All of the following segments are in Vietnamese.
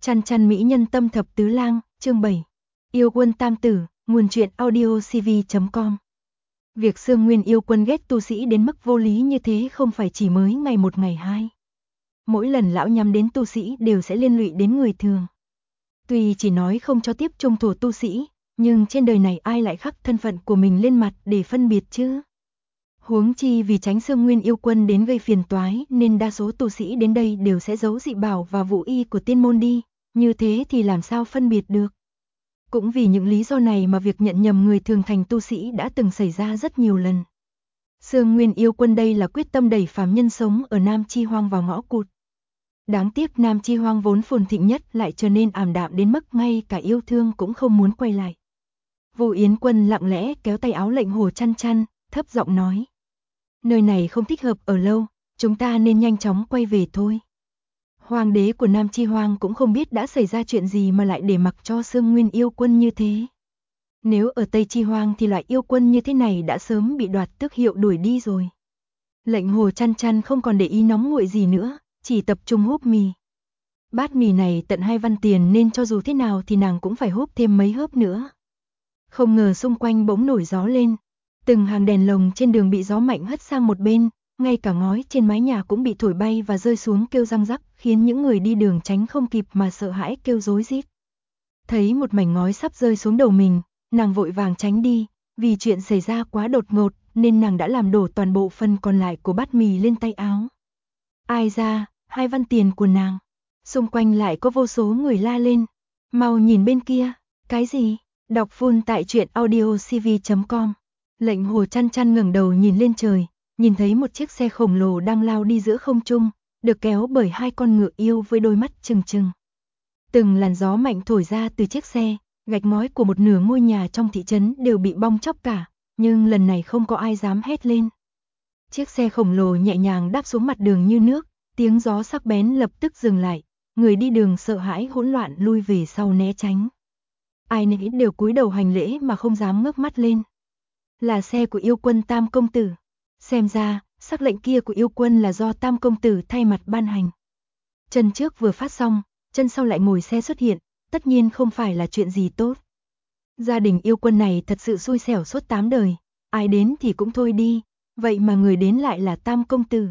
Chăn chăn mỹ nhân tâm thập tứ lang, chương 7. Yêu quân tam tử, nguồn truyện audio cv.com. Việc Sương Nguyên yêu quân ghét tu sĩ đến mức vô lý như thế không phải chỉ mới ngày một ngày hai. Mỗi lần lão nhắm đến tu sĩ đều sẽ liên lụy đến người thường. Tuy chỉ nói không cho tiếp trung thổ tu sĩ, nhưng trên đời này ai lại khắc thân phận của mình lên mặt để phân biệt chứ? Huống chi vì tránh Sương Nguyên yêu quân đến gây phiền toái nên đa số tu sĩ đến đây đều sẽ giấu dị bảo và vũ y của tiên môn đi, như thế thì làm sao phân biệt được. Cũng vì những lý do này mà việc nhận nhầm người thường thành tu sĩ đã từng xảy ra rất nhiều lần. Sương Nguyên yêu quân đây là quyết tâm đẩy phàm nhân sống ở Nam Chi Hoang vào ngõ cụt. Đáng tiếc Nam Chi Hoang vốn phồn thịnh nhất lại trở nên ảm đạm đến mức ngay cả yêu thương cũng không muốn quay lại. Vô Yến Quân lặng lẽ kéo tay áo Lệnh Hồ Chăn Chăn, thấp giọng nói: nơi này không thích hợp ở lâu, chúng ta nên nhanh chóng quay về thôi. Hoàng đế của Nam Chi Hoang cũng không biết đã xảy ra chuyện gì mà lại để mặc cho Sương Nguyên yêu quân như thế. Nếu ở Tây Chi Hoang thì loại yêu quân như thế này đã sớm bị đoạt tước hiệu đuổi đi rồi. Lệnh Hồ Chăn Chăn không còn để ý nóng nguội gì nữa, chỉ tập trung húp mì. Bát mì này tận 2 văn tiền nên cho dù thế nào thì nàng cũng phải húp thêm mấy hớp nữa. Không ngờ xung quanh bỗng nổi gió lên. Từng hàng đèn lồng trên đường bị gió mạnh hất sang một bên, ngay cả ngói trên mái nhà cũng bị thổi bay và rơi xuống kêu răng rắc, khiến những người đi đường tránh không kịp mà sợ hãi kêu rối rít. Thấy một mảnh ngói sắp rơi xuống đầu mình, nàng vội vàng tránh đi, vì chuyện xảy ra quá đột ngột nên nàng đã làm đổ toàn bộ phần còn lại của bát mì lên tay áo. Ai ra, 2 văn tiền của nàng. Xung quanh lại có vô số người la lên. Mau nhìn bên kia, cái gì? Đọc full tại truyện audio cv.com. Lệnh Hồ Chăn Chăn ngẩng đầu nhìn lên trời, nhìn thấy một chiếc xe khổng lồ đang lao đi giữa không trung, được kéo bởi 2 con ngựa yêu với đôi mắt trừng trừng. Từng làn gió mạnh thổi ra từ chiếc xe, gạch ngói của một nửa ngôi nhà trong thị trấn đều bị bong chóc cả, nhưng lần này không có ai dám hét lên. Chiếc xe khổng lồ nhẹ nhàng đáp xuống mặt đường như nước, tiếng gió sắc bén lập tức dừng lại, người đi đường sợ hãi hỗn loạn lui về sau né tránh. Ai nấy đều cúi đầu hành lễ mà không dám ngước mắt lên. Là xe của yêu quân Tam Công Tử. Xem ra, sắc lệnh kia của yêu quân là do Tam Công Tử thay mặt ban hành. Chân trước vừa phát xong, chân sau lại ngồi xe xuất hiện, tất nhiên không phải là chuyện gì tốt. Gia đình yêu quân này thật sự xui xẻo suốt 8 đời, ai đến thì cũng thôi đi, vậy mà người đến lại là Tam Công Tử.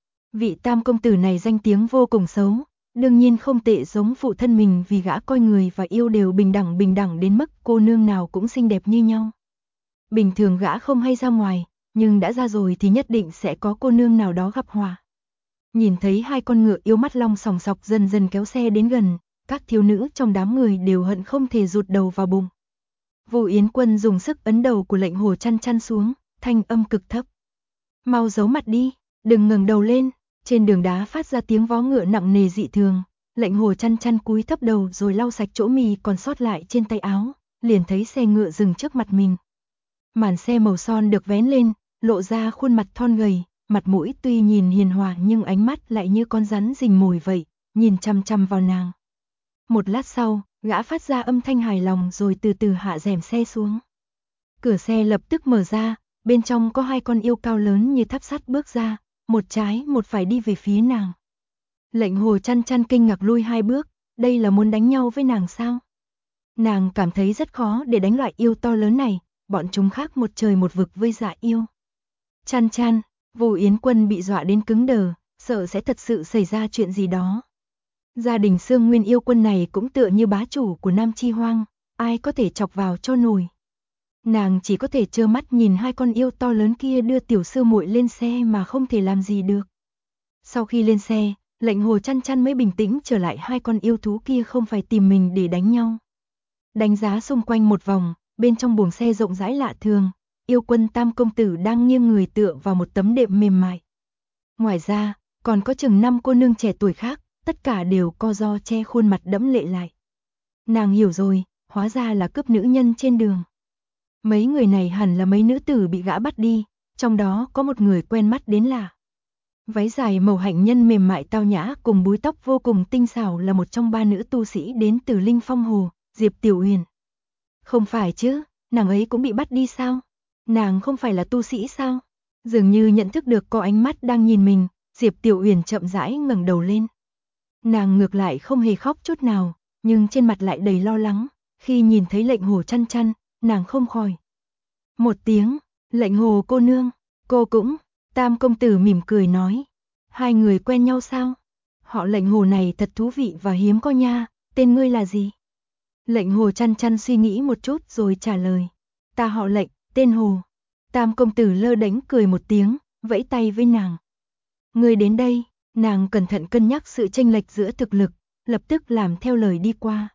Vị Tam Công Tử này danh tiếng vô cùng xấu, đương nhiên không tệ giống phụ thân mình vì gã coi người và yêu đều bình đẳng đến mức cô nương nào cũng xinh đẹp như nhau. Bình thường gã không hay ra ngoài, nhưng đã ra rồi thì nhất định sẽ có cô nương nào đó gặp họa. Nhìn thấy 2 con ngựa yêu mắt long sòng sọc dần dần kéo xe đến gần, các thiếu nữ trong đám người đều hận không thể rụt đầu vào bụng. Vô Yến Quân dùng sức ấn đầu của Lệnh Hồ Chăn Chăn xuống, thanh âm cực thấp. Mau giấu mặt đi, đừng ngẩng đầu lên. Trên đường đá phát ra tiếng vó ngựa nặng nề dị thường, Lệnh Hồ Chăn Chăn cúi thấp đầu rồi lau sạch chỗ mì còn sót lại trên tay áo, liền thấy xe ngựa dừng trước mặt mình. Màn xe màu son được vén lên, lộ ra khuôn mặt thon gầy, mặt mũi tuy nhìn hiền hòa nhưng ánh mắt lại như con rắn rình mồi vậy, nhìn chăm chăm vào nàng. Một lát sau, gã phát ra âm thanh hài lòng rồi từ từ hạ rèm xe xuống. Cửa xe lập tức mở ra, bên trong có 2 con yêu cao lớn như tháp sắt bước ra, một trái một phải đi về phía nàng. Lệnh Hồ Chăn Chăn kinh ngạc lui 2 bước, đây là muốn đánh nhau với nàng sao? Nàng cảm thấy rất khó để đánh loại yêu to lớn này, bọn chúng khác một trời một vực với dạ yêu. Chăn Chăn, Vô Yến Quân bị dọa đến cứng đờ, sợ sẽ thật sự xảy ra chuyện gì đó. Gia đình Sương Nguyên yêu quân này cũng tựa như bá chủ của Nam Chi Hoang, ai có thể chọc vào cho nổi. Nàng chỉ có thể trơ mắt nhìn 2 con yêu to lớn kia đưa tiểu sư muội lên xe mà không thể làm gì được. Sau khi lên xe, Lệnh Hồ Chăn Chăn mới bình tĩnh trở lại 2 con yêu thú kia không phải tìm mình để đánh nhau. Đánh giá xung quanh một vòng, bên trong buồng xe rộng rãi lạ thường, yêu quân Tam Công Tử đang nghiêng người tựa vào một tấm đệm mềm mại. Ngoài ra, còn có chừng 5 cô nương trẻ tuổi khác, tất cả đều co ro che khuôn mặt đẫm lệ lại. Nàng hiểu rồi, hóa ra là cướp nữ nhân trên đường. Mấy người này hẳn là mấy nữ tử bị gã bắt đi, trong đó có một người quen mắt đến lạ. Váy dài màu hạnh nhân mềm mại tao nhã cùng búi tóc vô cùng tinh xảo là một trong 3 nữ tu sĩ đến từ Linh Phong Hồ, Diệp Tiểu Uyển. Không phải chứ, nàng ấy cũng bị bắt đi sao? Nàng không phải là tu sĩ sao? Dường như nhận thức được có ánh mắt đang nhìn mình, Diệp Tiểu Uyển chậm rãi ngẩng đầu lên. Nàng ngược lại không hề khóc chút nào, nhưng trên mặt lại đầy lo lắng, khi nhìn thấy Lệnh Hồ Chăn Chăn, nàng không khỏi một tiếng, Lệnh Hồ cô nương, cô cũng, Tam công tử mỉm cười nói, hai người quen nhau sao? Họ Lệnh Hồ này thật thú vị và hiếm có nha, tên ngươi là gì? Lệnh Hồ Chăn Chăn suy nghĩ một chút rồi trả lời, ta họ Lệnh, tên Hồ. Tam công tử lơ đễnh cười một tiếng, vẫy tay với nàng. Ngươi đến đây, nàng cẩn thận cân nhắc sự chênh lệch giữa thực lực, lập tức làm theo lời đi qua.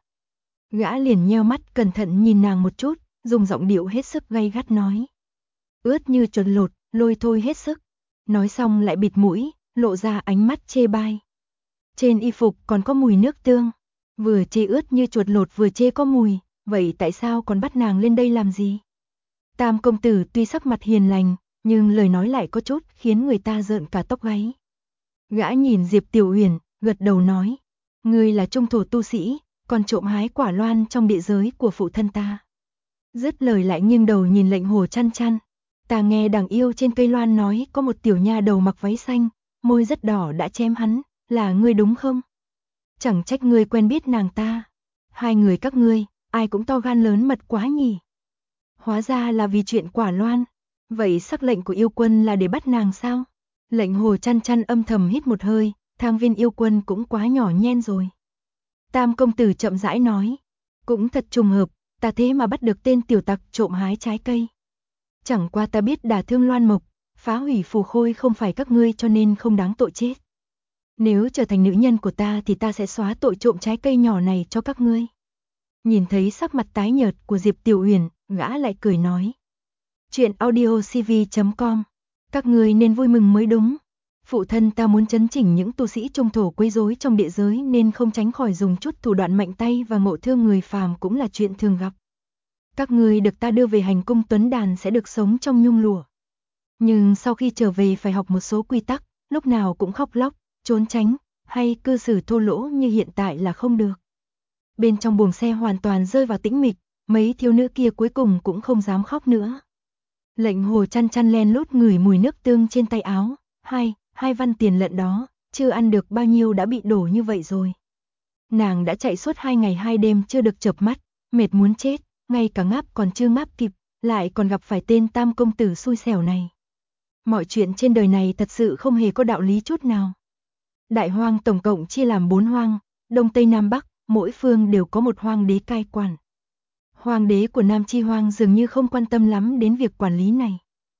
Gã liền nheo mắt cẩn thận nhìn nàng một chút, dùng giọng điệu hết sức gay gắt nói. Ướt như chuột lột, lôi thôi hết sức. Nói xong lại bịt mũi, lộ ra ánh mắt chê bai. Trên y phục còn có mùi nước tương. Vừa chê ướt như chuột lột vừa chê có mùi, vậy tại sao còn bắt nàng lên đây làm gì? Tam công tử tuy sắc mặt hiền lành, nhưng lời nói lại có chút khiến người ta rợn cả tóc gáy. Gã nhìn Diệp Tiểu Uyển, gật đầu nói. Ngươi là trung thổ tu sĩ, còn trộm hái quả loan trong địa giới của phụ thân ta. Dứt lời lại nghiêng đầu nhìn Lệnh Hồ Chăn Chăn. Ta nghe đằng yêu trên cây loan nói có một tiểu nha đầu mặc váy xanh, môi rất đỏ đã chém hắn, là ngươi đúng không? Chẳng trách ngươi quen biết nàng ta. Hai người các ngươi, ai cũng to gan lớn mật quá nhỉ. Hóa ra là vì chuyện quả loan. Vậy sắc lệnh của yêu quân là để bắt nàng sao? Lệnh Hồ Chăn Chăn âm thầm hít một hơi, Thang Viên yêu quân cũng quá nhỏ nhen rồi. Tam công tử chậm rãi nói, cũng thật trùng hợp, ta thế mà bắt được tên tiểu tặc trộm hái trái cây. Chẳng qua ta biết đả thương loan mộc, phá hủy phù khôi không phải các ngươi cho nên không đáng tội chết. Nếu trở thành nữ nhân của ta thì ta sẽ xóa tội trộm trái cây nhỏ này cho các ngươi. Nhìn thấy sắc mặt tái nhợt của Diệp Tiểu Uyển, gã lại cười nói. Chuyện audiocv.com, các ngươi nên vui mừng mới đúng. Phụ thân ta muốn chấn chỉnh những tu sĩ trung thổ quấy rối trong địa giới nên không tránh khỏi dùng chút thủ đoạn mạnh tay và ngộ thương người phàm cũng là chuyện thường gặp. Các ngươi được ta đưa về hành cung tuấn đàn sẽ được sống trong nhung lụa. Nhưng sau khi trở về phải học một số quy tắc, lúc nào cũng khóc lóc, trốn tránh, hay cư xử thô lỗ như hiện tại là không được. Bên trong buồng xe hoàn toàn rơi vào tĩnh mịch, mấy thiếu nữ kia cuối cùng cũng không dám khóc nữa. Lệnh Hồ Chăn Chăn len lút ngửi mùi nước tương trên tay áo, hai văn tiền lận đó, chưa ăn được bao nhiêu đã bị đổ như vậy rồi. Nàng đã chạy suốt 2 ngày 2 đêm chưa được chợp mắt, mệt muốn chết, ngay cả ngáp còn chưa ngáp kịp, lại còn gặp phải tên Tam công tử xui xẻo này. Mọi chuyện trên đời này thật sự không hề có đạo lý chút nào. Đại hoang tổng cộng chia làm 4 hoang, Đông Tây Nam Bắc, mỗi phương đều có một hoang đế cai quản. Hoàng đế của Nam Chi Hoang dường như không quan tâm lắm đến việc quản lý này.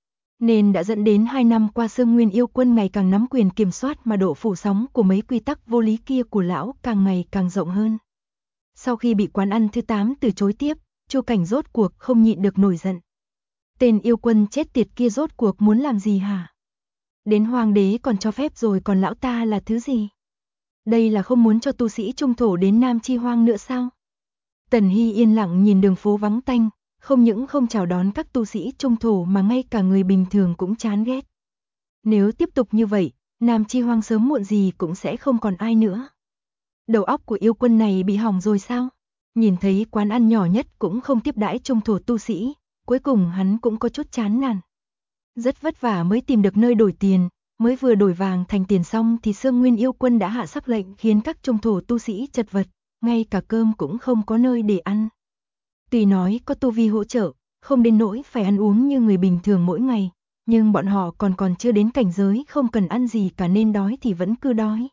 Nên đã dẫn đến 2 năm qua Sương Nguyên yêu quân ngày càng nắm quyền kiểm soát mà độ phủ sóng của mấy quy tắc vô lý kia của lão càng ngày càng rộng hơn. Sau khi bị quán ăn thứ 8 từ chối tiếp, Chu Cảnh rốt cuộc không nhịn được nổi giận. Tên yêu quân chết tiệt kia rốt cuộc muốn làm gì hả? Đến hoàng đế còn cho phép rồi còn lão ta là thứ gì? Đây là không muốn cho tu sĩ trung thổ đến Nam Chi Hoang nữa sao? Tần Hy yên lặng nhìn đường phố vắng tanh, không những không chào đón các tu sĩ trung thổ mà ngay cả người bình thường cũng chán ghét. Nếu tiếp tục như vậy, Nam Chi Hoang sớm muộn gì cũng sẽ không còn ai nữa. Đầu óc của yêu quân này bị hỏng rồi sao? Nhìn thấy quán ăn nhỏ nhất cũng không tiếp đãi trung thổ tu sĩ, cuối cùng hắn cũng có chút chán nản. Rất vất vả mới tìm được nơi đổi tiền, mới vừa đổi vàng thành tiền xong thì Sương Nguyên yêu quân đã hạ sắc lệnh khiến các trung thổ tu sĩ chật vật, ngay cả cơm cũng không có nơi để ăn. Tuy nói có tu vi hỗ trợ, không đến nỗi phải ăn uống như người bình thường mỗi ngày, nhưng bọn họ còn chưa đến cảnh giới không cần ăn gì cả nên đói thì vẫn cứ đói.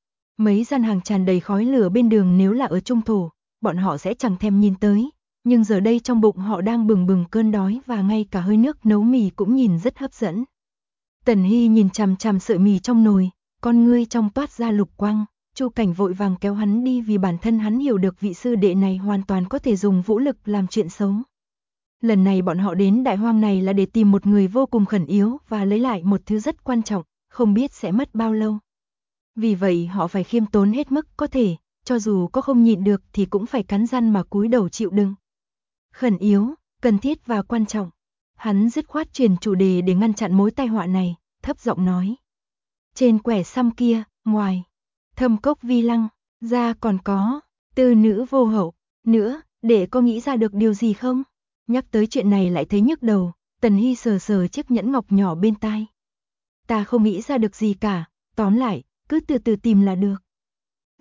Mấy gian hàng tràn đầy khói lửa bên đường nếu là ở trung thổ, bọn họ sẽ chẳng thèm nhìn tới, nhưng giờ đây trong bụng họ đang bừng bừng cơn đói và ngay cả hơi nước nấu mì cũng nhìn rất hấp dẫn. Tần Hy nhìn chằm chằm sợi mì trong nồi, con ngươi trong toát ra lục quang. Chu Cảnh vội vàng kéo hắn đi vì bản thân hắn hiểu được vị sư đệ này hoàn toàn có thể dùng vũ lực làm chuyện xấu. Lần này bọn họ đến đại hoang này là để tìm một người vô cùng khẩn yếu và lấy lại một thứ rất quan trọng, không biết sẽ mất bao lâu. Vì vậy họ phải khiêm tốn hết mức có thể, cho dù có không nhịn được thì cũng phải cắn răng mà cúi đầu chịu đựng. Khẩn yếu, cần thiết và quan trọng. Hắn dứt khoát truyền chủ đề để ngăn chặn mối tai họa này, thấp giọng nói. Trên quẻ xăm kia, ngoài Thâm Cốc Vi Lăng, ra còn có tư nữ vô hậu, nữa, để có nghĩ ra được điều gì không? Nhắc tới chuyện này lại thấy nhức đầu, Tần Hy sờ sờ chiếc nhẫn ngọc nhỏ bên tai. Ta không nghĩ ra được gì cả, tóm lại, cứ từ từ tìm là được.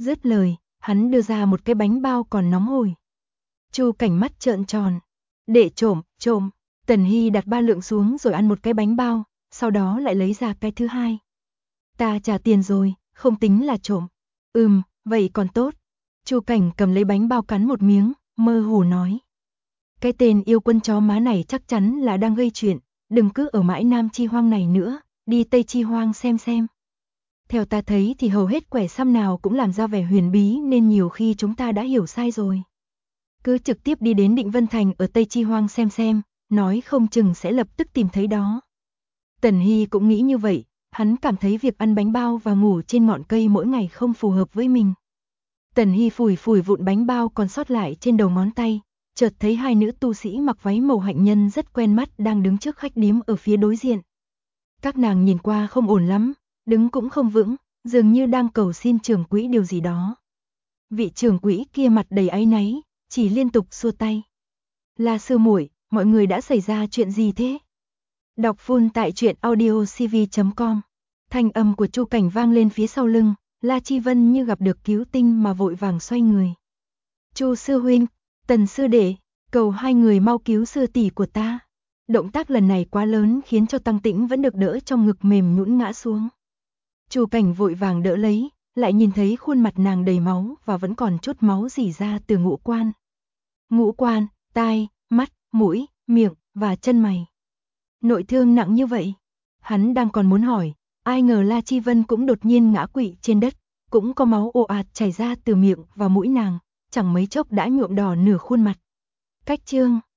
Dứt lời, hắn đưa ra một cái bánh bao còn nóng hổi. Chu Cảnh mắt trợn tròn. Đệ trộm, trộm. Tần Hy đặt 3 lượng xuống rồi ăn một cái bánh bao, sau đó lại lấy ra cái thứ hai. Ta trả tiền rồi, không tính là trộm. Vậy còn tốt. Chu Cảnh cầm lấy bánh bao cắn một miếng, mơ hồ nói. Cái tên yêu quân chó má này chắc chắn là đang gây chuyện, đừng cứ ở mãi Nam Chi Hoang này nữa, đi Tây Chi Hoang xem. Theo ta thấy thì hầu hết quẻ xăm nào cũng làm ra vẻ huyền bí nên nhiều khi chúng ta đã hiểu sai rồi. Cứ trực tiếp đi đến Định Vân Thành ở Tây Chi Hoang xem, nói không chừng sẽ lập tức tìm thấy đó. Tần Hy cũng nghĩ như vậy, hắn cảm thấy việc ăn bánh bao và ngủ trên ngọn cây mỗi ngày không phù hợp với mình. Tần Hy phủi vụn bánh bao còn sót lại trên đầu ngón tay, chợt thấy 2 nữ tu sĩ mặc váy màu hạnh nhân rất quen mắt đang đứng trước khách điếm ở phía đối diện. Các nàng nhìn qua không ổn lắm, đứng cũng không vững, dường như đang cầu xin trưởng quỹ điều gì đó. Vị trưởng quỹ kia mặt đầy áy náy, chỉ liên tục xua tay. La sư muội, mọi người đã xảy ra chuyện gì thế? Đọc full tại truyện audiocv.com. Thanh âm của Chu Cảnh vang lên phía sau lưng, La Chi Vân như gặp được cứu tinh mà vội vàng xoay người. Chu sư huynh, Tần sư đệ, cầu hai người mau cứu sư tỷ của ta. Động tác lần này quá lớn khiến cho Tăng Tĩnh vẫn được đỡ trong ngực mềm nhũn ngã xuống. Chu Cảnh vội vàng đỡ lấy, lại nhìn thấy khuôn mặt nàng đầy máu và vẫn còn chút máu rỉ ra từ ngũ quan. Ngũ quan, tai, mắt, mũi, miệng và chân mày. Nội thương nặng như vậy. Hắn đang còn muốn hỏi, ai ngờ La Chi Vân cũng đột nhiên ngã quỵ trên đất, cũng có máu ồ ạt chảy ra từ miệng và mũi nàng, chẳng mấy chốc đã nhuộm đỏ nửa khuôn mặt. Cách chương